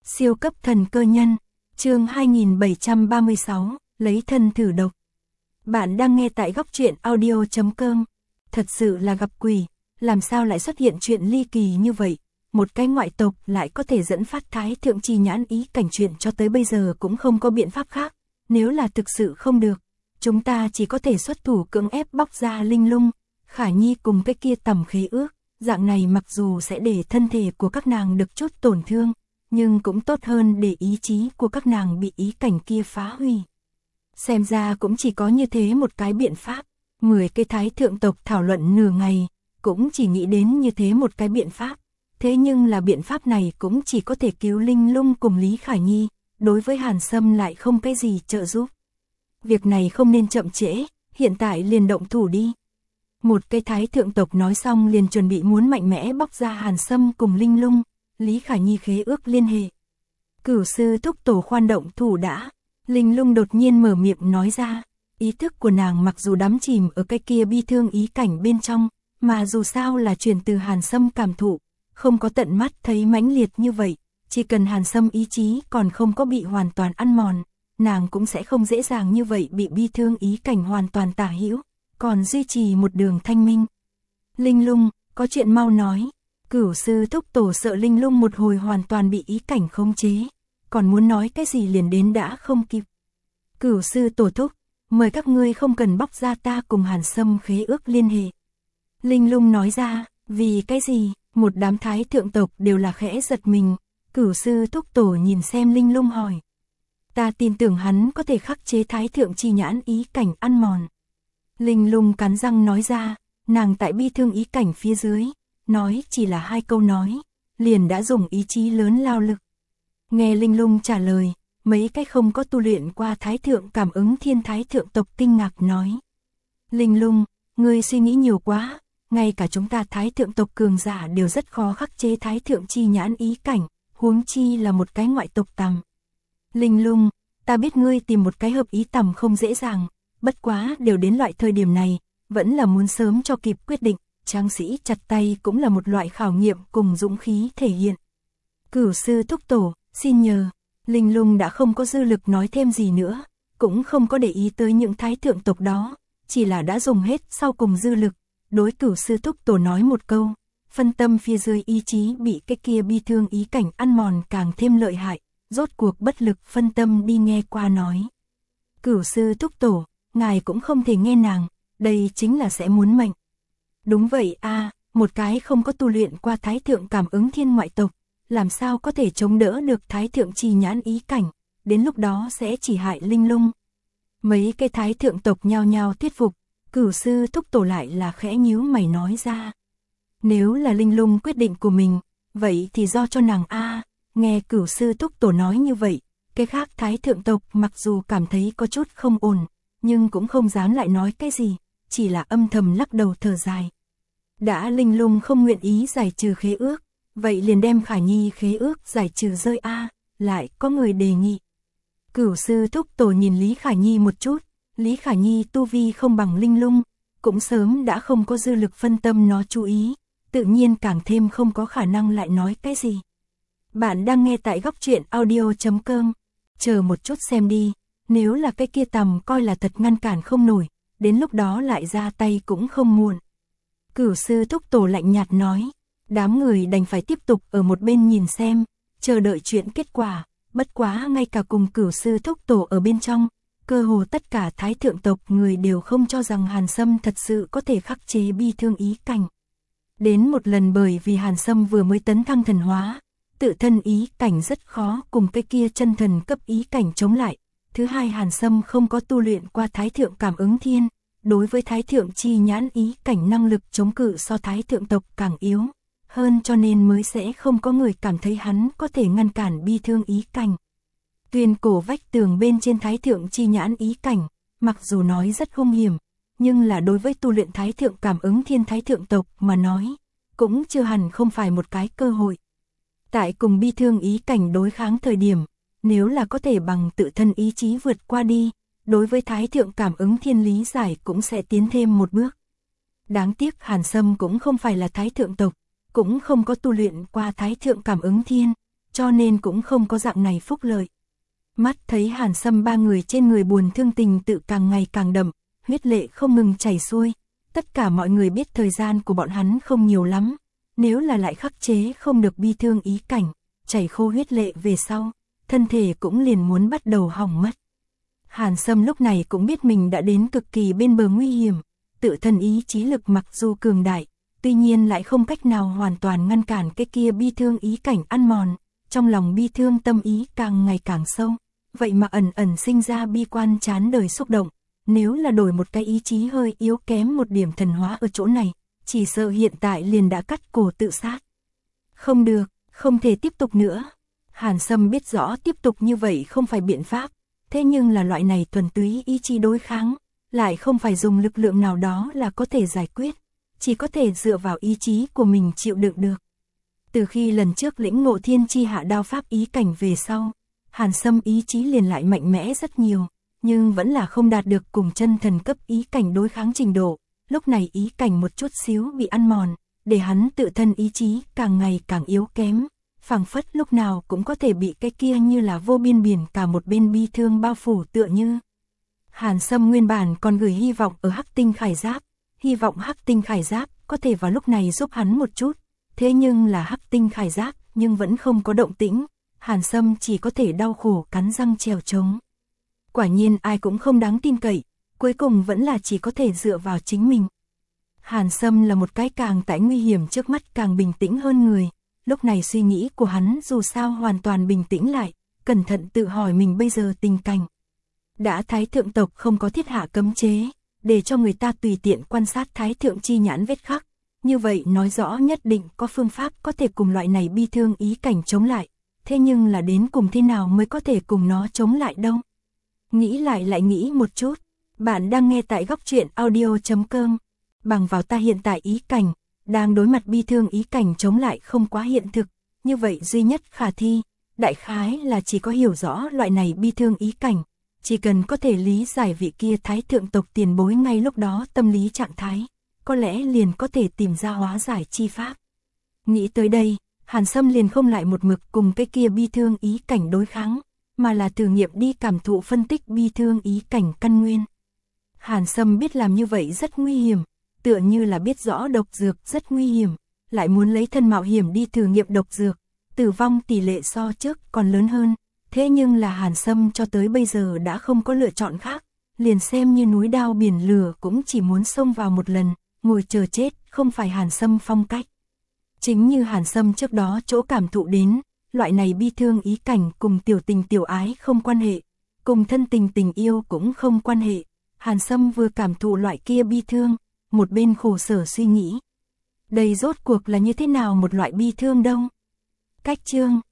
Siêu cấp thần cơ nhân, chương 2736, lấy thân thử độc. Bạn đang nghe tại góc truyện audio.com. Thật sự là gặp quỷ, làm sao lại xuất hiện chuyện ly kỳ như vậy, một cái ngoại tộc lại có thể dẫn phát thái thượng chi nhãn ý cảnh, chuyện cho tới bây giờ cũng không có biện pháp khác, nếu là thực sự không được, chúng ta chỉ có thể xuất thủ cưỡng ép bóc ra Linh Lung, Khả Nhi cùng cái kia tầm khế ước, dạng này mặc dù sẽ để thân thể của các nàng được chút tổn thương, nhưng cũng tốt hơn để ý chí của các nàng bị ý cảnh kia phá hủy. Xem ra cũng chỉ có như thế một cái biện pháp, 10 cái thái thượng tộc thảo luận nửa ngày, cũng chỉ nghĩ đến như thế một cái biện pháp, thế nhưng là biện pháp này cũng chỉ có thể cứu Linh Lung cùng Lý Khả Nhi, đối với Hàn Sâm lại không cái gì trợ giúp. Việc này không nên chậm trễ, hiện tại liền động thủ đi. Một cái thái thượng tộc nói xong liền chuẩn bị muốn mạnh mẽ bóc ra Hàn Sâm cùng Linh Lung, Lý Khả Nhi khế ước liên hệ. Cửu sư thúc tổ khoan động thủ đã. Linh Lung đột nhiên mở miệng nói ra, ý thức của nàng mặc dù đắm chìm ở cái kia bi thương ý cảnh bên trong, mà dù sao là truyền từ Hàn Sâm cảm thụ, không có tận mắt thấy mãnh liệt như vậy, chỉ cần Hàn Sâm ý chí còn không có bị hoàn toàn ăn mòn, nàng cũng sẽ không dễ dàng như vậy bị bi thương ý cảnh hoàn toàn tả hữu, còn duy trì một đường thanh minh. Linh Lung, có chuyện mau nói. Cửu sư thúc tổ sợ Linh Lung một hồi hoàn toàn bị ý cảnh khống chế, còn muốn nói cái gì liền đến đã không kịp. Cửu sư tổ thúc, mời các ngươi không cần bóc ra ta cùng Hàn Sâm khế ước liên hệ. Linh Lung nói ra, vì cái gì, một đám thái thượng tộc đều là khẽ giật mình. Cửu sư thúc tổ nhìn xem Linh Lung hỏi. Ta tin tưởng hắn có thể khắc chế thái thượng chi nhãn ý cảnh ăn mòn. Linh Lung cắn răng nói ra, nàng tại bi thương ý cảnh phía dưới, nói chỉ là 2 câu nói, liền đã dùng ý chí lớn lao lực. Nghe Linh Lung trả lời, mấy cái không có tu luyện qua thái thượng cảm ứng thiên thái thượng tộc kinh ngạc nói. Linh Lung, ngươi suy nghĩ nhiều quá, ngay cả chúng ta thái thượng tộc cường giả đều rất khó khắc chế thái thượng chi nhãn ý cảnh, huống chi là một cái ngoại tộc tầm. Linh Lung, ta biết ngươi tìm một cái hợp ý tầm không dễ dàng, bất quá đều đến loại thời điểm này, vẫn là muốn sớm cho kịp quyết định. Tráng sĩ chặt tay cũng là một loại khảo nghiệm cùng dũng khí thể hiện. Cửu sư thúc tổ, xin nhờ. Linh Lung đã không có dư lực nói thêm gì nữa, cũng không có để ý tới những thái thượng tộc đó, chỉ là đã dùng hết sau cùng dư lực, đối cửu sư thúc tổ nói một câu, phân tâm phía dưới ý chí bị cái kia bi thương ý cảnh ăn mòn càng thêm lợi hại, rốt cuộc bất lực phân tâm đi nghe qua nói. Cửu sư thúc tổ, ngài cũng không thể nghe nàng, đây chính là sẽ muốn mệnh. Đúng vậy a, một cái không có tu luyện qua thái thượng cảm ứng thiên ngoại tộc, làm sao có thể chống đỡ được thái thượng chi nhãn ý cảnh, đến lúc đó sẽ chỉ hại Linh Lung. Mấy cái thái thượng tộc nhao nhao thuyết phục, cửu sư thúc tổ lại là khẽ nhíu mày nói ra. Nếu là Linh Lung quyết định của mình, vậy thì do cho nàng a. Nghe cửu sư thúc tổ nói như vậy, cái khác thái thượng tộc mặc dù cảm thấy có chút không ổn, nhưng cũng không dám lại nói cái gì, chỉ là âm thầm lắc đầu thở dài. Đã Linh Lung không nguyện ý giải trừ khế ước, vậy liền đem Khả Nhi khế ước giải trừ rơi a. Lại có người đề nghị. Cửu sư thúc tổ nhìn Lý Khả Nhi một chút, Lý Khả Nhi tu vi không bằng Linh Lung, cũng sớm đã không có dư lực phân tâm nó chú ý, tự nhiên càng thêm không có khả năng lại nói cái gì. Bạn đang nghe tại góc truyện audio.com, chờ một chút xem đi, nếu là cái kia tầm coi là thật ngăn cản không nổi, đến lúc đó lại ra tay cũng không muộn. Cửu sư thúc tổ lạnh nhạt nói, đám người đành phải tiếp tục ở một bên nhìn xem, chờ đợi chuyện kết quả, bất quá ngay cả cùng cửu sư thúc tổ ở bên trong, cơ hồ tất cả thái thượng tộc người đều không cho rằng Hàn Sâm thật sự có thể khắc chế bi thương ý cảnh. Đến một lần bởi vì Hàn Sâm vừa mới tấn thăng thần hóa, tự thân ý cảnh rất khó cùng cái kia chân thần cấp ý cảnh chống lại. Thứ hai, Hàn Sâm không có tu luyện qua thái thượng cảm ứng thiên, đối với thái thượng chi nhãn ý cảnh năng lực chống cự so thái thượng tộc càng yếu hơn, cho nên mới sẽ không có người cảm thấy hắn có thể ngăn cản bi thương ý cảnh. Tuyên cổ vách tường bên trên thái thượng chi nhãn ý cảnh, mặc dù nói rất hung hiểm, nhưng là đối với tu luyện thái thượng cảm ứng thiên thái thượng tộc mà nói, cũng chưa hẳn không phải một cái cơ hội. Tại cùng bi thương ý cảnh đối kháng thời điểm, nếu là có thể bằng tự thân ý chí vượt qua đi, đối với thái thượng cảm ứng thiên lý giải cũng sẽ tiến thêm một bước. Đáng tiếc Hàn Sâm cũng không phải là thái thượng tộc, cũng không có tu luyện qua thái thượng cảm ứng thiên, cho nên cũng không có dạng này phúc lợi. Mắt thấy Hàn Sâm ba người trên người buồn thương tình tự càng ngày càng đậm, huyết lệ không ngừng chảy xuôi, tất cả mọi người biết thời gian của bọn hắn không nhiều lắm, nếu là lại khắc chế không được bi thương ý cảnh, chảy khô huyết lệ về sau, thân thể cũng liền muốn bắt đầu hỏng mất. Hàn Sâm lúc này cũng biết mình đã đến cực kỳ bên bờ nguy hiểm, tự thân ý chí lực mặc dù cường đại, tuy nhiên lại không cách nào hoàn toàn ngăn cản cái kia bi thương ý cảnh ăn mòn, trong lòng bi thương tâm ý càng ngày càng sâu, vậy mà ẩn ẩn sinh ra bi quan chán đời xúc động, nếu là đổi một cái ý chí hơi yếu kém một điểm thần hóa ở chỗ này, chỉ sợ hiện tại liền đã cắt cổ tự sát. Không được, không thể tiếp tục nữa. Hàn Sâm biết rõ tiếp tục như vậy không phải biện pháp, thế nhưng là loại này thuần túy ý chí đối kháng, lại không phải dùng lực lượng nào đó là có thể giải quyết, chỉ có thể dựa vào ý chí của mình chịu đựng được. Từ khi lần trước lĩnh ngộ thiên chi hạ đao pháp ý cảnh về sau, Hàn Sâm ý chí liền lại mạnh mẽ rất nhiều, nhưng vẫn là không đạt được cùng chân thần cấp ý cảnh đối kháng trình độ, lúc này ý cảnh một chút xíu bị ăn mòn, để hắn tự thân ý chí càng ngày càng yếu kém, phảng phất lúc nào cũng có thể bị cái kia như là vô biên biển cả một bên bi thương bao phủ tựa như. Hàn Sâm nguyên bản còn gửi hy vọng ở Hắc Tinh Khải Giáp, hy vọng Hắc Tinh Khải Giáp có thể vào lúc này giúp hắn một chút, thế nhưng là Hắc Tinh Khải Giáp nhưng vẫn không có động tĩnh, Hàn Sâm chỉ có thể đau khổ cắn răng trèo trống. Quả nhiên ai cũng không đáng tin cậy, cuối cùng vẫn là chỉ có thể dựa vào chính mình. Hàn Sâm là một cái càng tại nguy hiểm trước mắt càng bình tĩnh hơn người, lúc này suy nghĩ của hắn dù sao hoàn toàn bình tĩnh lại, cẩn thận tự hỏi mình bây giờ tình cảnh. Đã Thái Thượng tộc không có thiết hạ cấm chế, để cho người ta tùy tiện quan sát Thái Thượng chi nhãn vết khắc, như vậy nói rõ nhất định có phương pháp có thể cùng loại này bi thương ý cảnh chống lại, thế nhưng là đến cùng thế nào mới có thể cùng nó chống lại đâu. Nghĩ lại nghĩ một chút, bạn đang nghe tại góc truyện audio.com, bằng vào ta hiện tại ý cảnh, đang đối mặt bi thương ý cảnh chống lại không quá hiện thực, như vậy duy nhất khả thi, đại khái là chỉ có hiểu rõ loại này bi thương ý cảnh, chỉ cần có thể lý giải vị kia Thái Thượng tộc tiền bối ngay lúc đó tâm lý trạng thái, có lẽ liền có thể tìm ra hóa giải chi pháp. Nghĩ tới đây, Hàn Sâm liền không lại một mực cùng cái kia bi thương ý cảnh đối kháng, mà là thử nghiệm đi cảm thụ phân tích bi thương ý cảnh căn nguyên. Hàn Sâm biết làm như vậy rất nguy hiểm, tựa như là biết rõ độc dược rất nguy hiểm, lại muốn lấy thân mạo hiểm đi thử nghiệm độc dược, tử vong tỷ lệ so trước còn lớn hơn, thế nhưng là Hàn Sâm cho tới bây giờ đã không có lựa chọn khác, liền xem như núi đao biển lửa cũng chỉ muốn xông vào một lần, ngồi chờ chết không phải Hàn Sâm phong cách. Chính như Hàn Sâm trước đó chỗ cảm thụ đến, loại này bi thương ý cảnh cùng tiểu tình tiểu ái không quan hệ, cùng thân tình tình yêu cũng không quan hệ, Hàn Sâm vừa cảm thụ loại kia bi thương, một bên khổ sở suy nghĩ. Đây rốt cuộc là như thế nào một loại bi thương đâu? Cách chương